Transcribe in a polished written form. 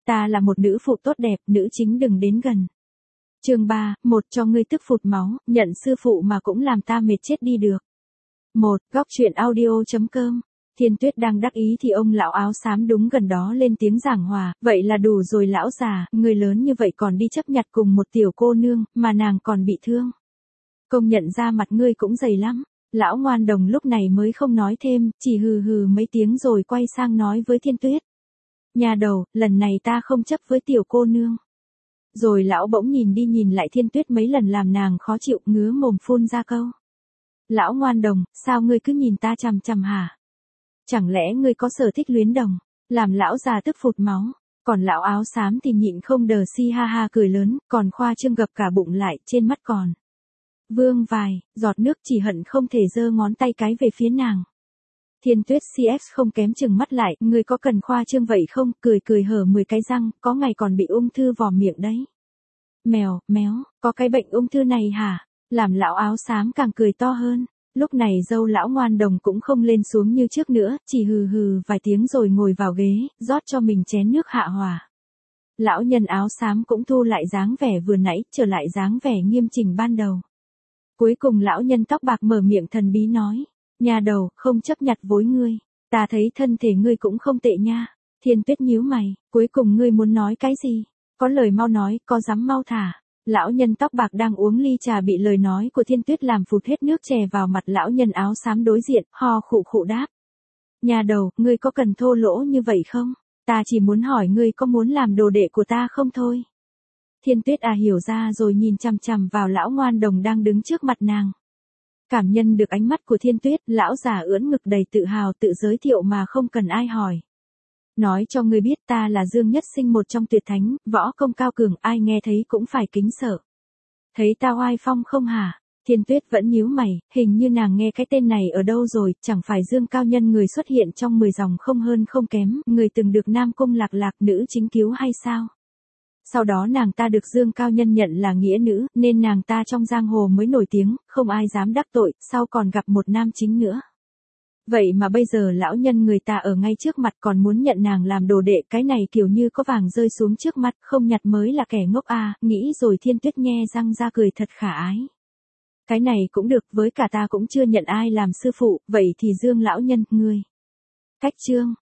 Ta là một nữ phụ tốt đẹp, nữ chính đừng đến gần. Chương 3, một cho ngươi tức phụt máu, nhận sư phụ mà cũng làm ta mệt chết đi được. Góc truyện audio.com. Thiên Tuyết đang đắc ý thì ông lão áo xám đúng gần đó lên tiếng giảng hòa, vậy là đủ rồi lão già, người lớn như vậy còn đi chấp nhặt cùng một tiểu cô nương, mà nàng còn bị thương. Công nhận ra mặt ngươi cũng dày lắm. Lão ngoan đồng lúc này mới không nói thêm, chỉ hừ hừ mấy tiếng rồi quay sang nói với Thiên Tuyết. Nhà đầu, lần này ta không chấp với tiểu cô nương. Rồi lão bỗng nhìn đi nhìn lại Thiên Tuyết mấy lần làm nàng khó chịu, ngứa mồm phun ra câu. Lão ngoan đồng, sao ngươi cứ nhìn ta chằm chằm hả? Chẳng lẽ ngươi có sở thích luyến đồng? Làm lão già tức phụt máu. Còn lão áo xám thì nhịn không đờ si ha ha cười lớn, còn khoa trương gập cả bụng lại, trên mắt còn vương vài giọt nước, chỉ hận không thể giơ ngón tay cái về phía nàng. Thiên Tuyết CX không kém chừng mắt lại, ngươi có cần khoa trương vậy không? Cười cười hở 10 cái răng, có ngày còn bị ung thư vòm miệng đấy. Mèo, méo, có cái bệnh ung thư này hả? Làm lão áo xám càng cười to hơn. Lúc này dâu lão ngoan đồng cũng không lên xuống như trước nữa, chỉ hừ hừ vài tiếng rồi ngồi vào ghế, rót cho mình chén nước hạ hòa. Lão nhân áo xám cũng thu lại dáng vẻ vừa nãy, trở lại dáng vẻ nghiêm chỉnh ban đầu. Cuối cùng lão nhân tóc bạc mở miệng thần bí nói. Nhà đầu, không chấp nhặt với ngươi. Ta thấy thân thể ngươi cũng không tệ nha. Thiên Tuyết nhíu mày, cuối cùng ngươi muốn nói cái gì? Có lời mau nói, có dám mau thả. Lão nhân tóc bạc đang uống ly trà bị lời nói của Thiên Tuyết làm phụt hết nước chè vào mặt lão nhân áo xám đối diện, ho khụ khụ đáp. Nhà đầu, ngươi có cần thô lỗ như vậy không? Ta chỉ muốn hỏi ngươi có muốn làm đồ đệ của ta không thôi. Thiên Tuyết hiểu ra rồi nhìn chằm chằm vào lão ngoan đồng đang đứng trước mặt nàng. Cảm nhận được ánh mắt của Thiên Tuyết, lão già ưỡn ngực đầy tự hào tự giới thiệu mà không cần ai hỏi. Nói cho ngươi biết ta là Dương Nhất Sinh, một trong tuyệt thánh, võ công cao cường, ai nghe thấy cũng phải kính sợ. Thấy ta oai phong không hả? Thiên Tuyết vẫn nhíu mày, hình như nàng nghe cái tên này ở đâu rồi, chẳng phải Dương Cao Nhân người xuất hiện trong 10 dòng không hơn không kém, người từng được Nam Cung Lạc Lạc nữ chính cứu hay sao? Sau đó nàng ta được Dương Cao Nhân nhận là nghĩa nữ, nên nàng ta trong giang hồ mới nổi tiếng, không ai dám đắc tội, sau còn gặp một nam chính nữa. Vậy mà bây giờ lão nhân người ta ở ngay trước mặt còn muốn nhận nàng làm đồ đệ, cái này kiểu như có vàng rơi xuống trước mặt, không nhặt mới là kẻ ngốc nghĩ rồi Thiên Tuyết nhe răng ra cười thật khả ái. Cái này cũng được, với cả ta cũng chưa nhận ai làm sư phụ, vậy thì Dương lão nhân, ngươi. Cách chương.